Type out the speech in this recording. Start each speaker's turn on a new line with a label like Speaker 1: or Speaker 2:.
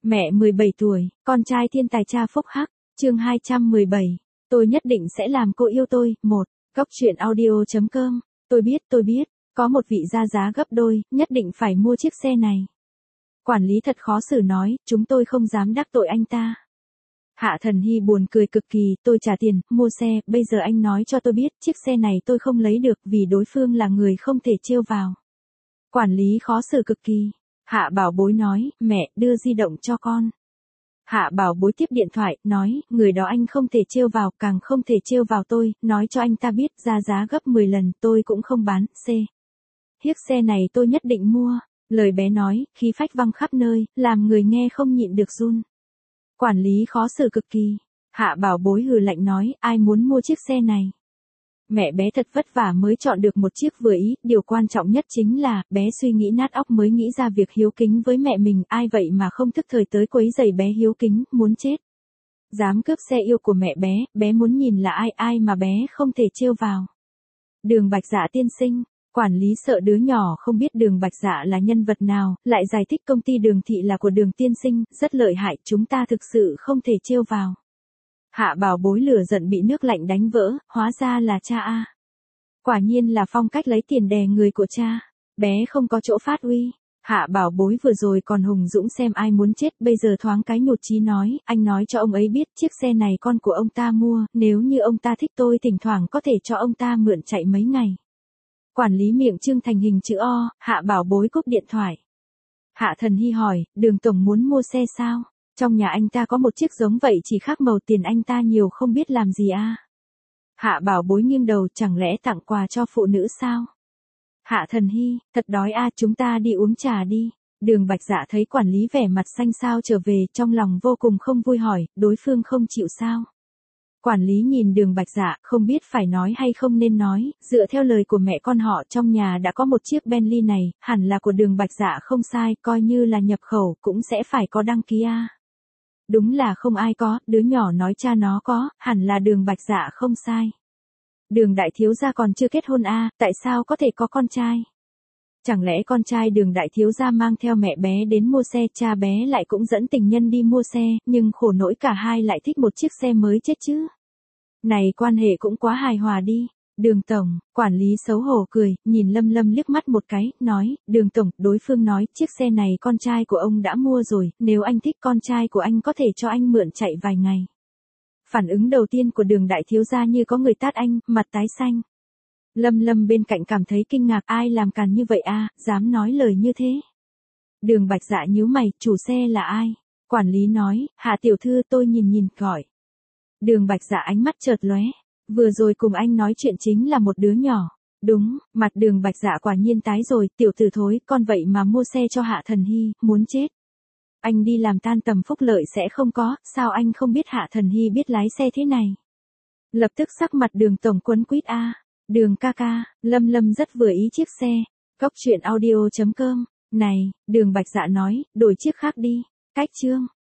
Speaker 1: Mẹ 17 tuổi, con trai thiên tài cha phúc hắc, chương 217. Tôi nhất định sẽ làm cô yêu tôi. 1. Góc truyện audio.com. Tôi biết, có một vị ra giá gấp đôi, nhất định phải mua chiếc xe này. Quản lý thật khó xử nói, chúng tôi không dám đắc tội anh ta. Hạ Thần Hy buồn cười cực kỳ, tôi trả tiền, mua xe, bây giờ anh nói cho tôi biết, chiếc xe này tôi không lấy được vì đối phương là người không thể trêu vào. Quản lý khó xử cực kỳ. Hạ Bảo Bối nói, mẹ, đưa di động cho con. Hạ Bảo Bối tiếp điện thoại, nói, người đó anh không thể trêu vào, càng không thể trêu vào tôi, nói cho anh ta biết, ra giá gấp 10 lần, tôi cũng không bán, chiếc xe này tôi nhất định mua. Lời bé nói, khí phách văng khắp nơi, làm người nghe không nhịn được run. Quản lý khó xử cực kỳ. Hạ Bảo Bối hừ lạnh nói, ai muốn mua chiếc xe này? Mẹ bé thật vất vả mới chọn được một chiếc vừa ý, điều quan trọng nhất chính là, bé suy nghĩ nát óc mới nghĩ ra việc hiếu kính với mẹ mình, ai vậy mà không thức thời tới quấy rầy bé hiếu kính, muốn chết. Dám cướp xe yêu của mẹ bé muốn nhìn là ai mà bé không thể trêu vào. Đường Bạch Dạ tiên sinh. Quản lý sợ đứa nhỏ không biết Đường Bạch Dạ là nhân vật nào, lại giải thích công ty Đường Thị là của Đường tiên sinh, rất lợi hại, chúng ta thực sự không thể trêu vào. Hạ Bảo Bối lửa giận bị nước lạnh đánh vỡ, hóa ra là cha a. Quả nhiên là phong cách lấy tiền đè người của cha, bé không có chỗ phát uy. Hạ Bảo Bối vừa rồi còn hùng dũng xem ai muốn chết, bây giờ thoáng cái nhụt chí nói, anh nói cho ông ấy biết chiếc xe này con của ông ta mua, nếu như ông ta thích tôi thỉnh thoảng có thể cho ông ta mượn chạy mấy ngày. Quản lý miệng trương thành hình chữ O, Hạ Bảo Bối cúp điện thoại. Hạ Thần Hy hỏi, Đường tổng muốn mua xe sao? Trong nhà anh ta có một chiếc giống vậy chỉ khác màu, tiền anh ta nhiều không biết làm gì a. Hạ Bảo Bối nghiêng đầu, chẳng lẽ tặng quà cho phụ nữ sao? Hạ Thần Hy, thật đói a, chúng ta đi uống trà đi. Đường Bạch Dạ thấy quản lý vẻ mặt xanh xao trở về, trong lòng vô cùng không vui hỏi, đối phương không chịu sao? Quản lý nhìn Đường Bạch Dạ, không biết phải nói hay không nên nói, dựa theo lời của mẹ con họ trong nhà đã có một chiếc Bentley này, hẳn là của Đường Bạch Dạ không sai, coi như là nhập khẩu cũng sẽ phải có đăng ký a. Đúng là không ai có, đứa nhỏ nói cha nó có, hẳn là Đường Bạch Dạ không sai. Đường đại thiếu gia còn chưa kết hôn a, tại sao có thể có con trai? Chẳng lẽ con trai Đường đại thiếu gia mang theo mẹ bé đến mua xe, cha bé lại cũng dẫn tình nhân đi mua xe, nhưng khổ nỗi cả hai lại thích một chiếc xe mới chết chứ. Này quan hệ cũng quá hài hòa đi. Đường tổng, quản lý xấu hổ cười, nhìn Lâm Lâm liếc mắt một cái, nói, Đường tổng, đối phương nói, chiếc xe này con trai của ông đã mua rồi, nếu anh thích con trai của anh có thể cho anh mượn chạy vài ngày. Phản ứng đầu tiên của Đường đại thiếu gia như có người tát anh, mặt tái xanh. Lâm Lâm bên cạnh cảm thấy kinh ngạc, ai làm càn như vậy a, dám nói lời như thế. Đường Bạch Dạ nhíu mày, chủ xe là ai? Quản lý nói, Hạ tiểu thư, tôi nhìn gọi. Đường Bạch Dạ ánh mắt chợt lóe, vừa rồi cùng anh nói chuyện chính là một đứa nhỏ. Đúng, mặt Đường Bạch Dạ quả nhiên tái rồi, tiểu tử thối, con vậy mà mua xe cho Hạ Thần Hy, muốn chết. Anh đi làm tan tầm phúc lợi sẽ không có, sao anh không biết Hạ Thần Hy biết lái xe thế này? Lập tức sắc mặt Đường tổng quấn quýt a. Đường ca ca, Lâm Lâm rất vừa ý chiếc xe. Góc truyện audio.com. Này, Đường Bạch Dạ nói, đổi chiếc khác đi. Cách chương.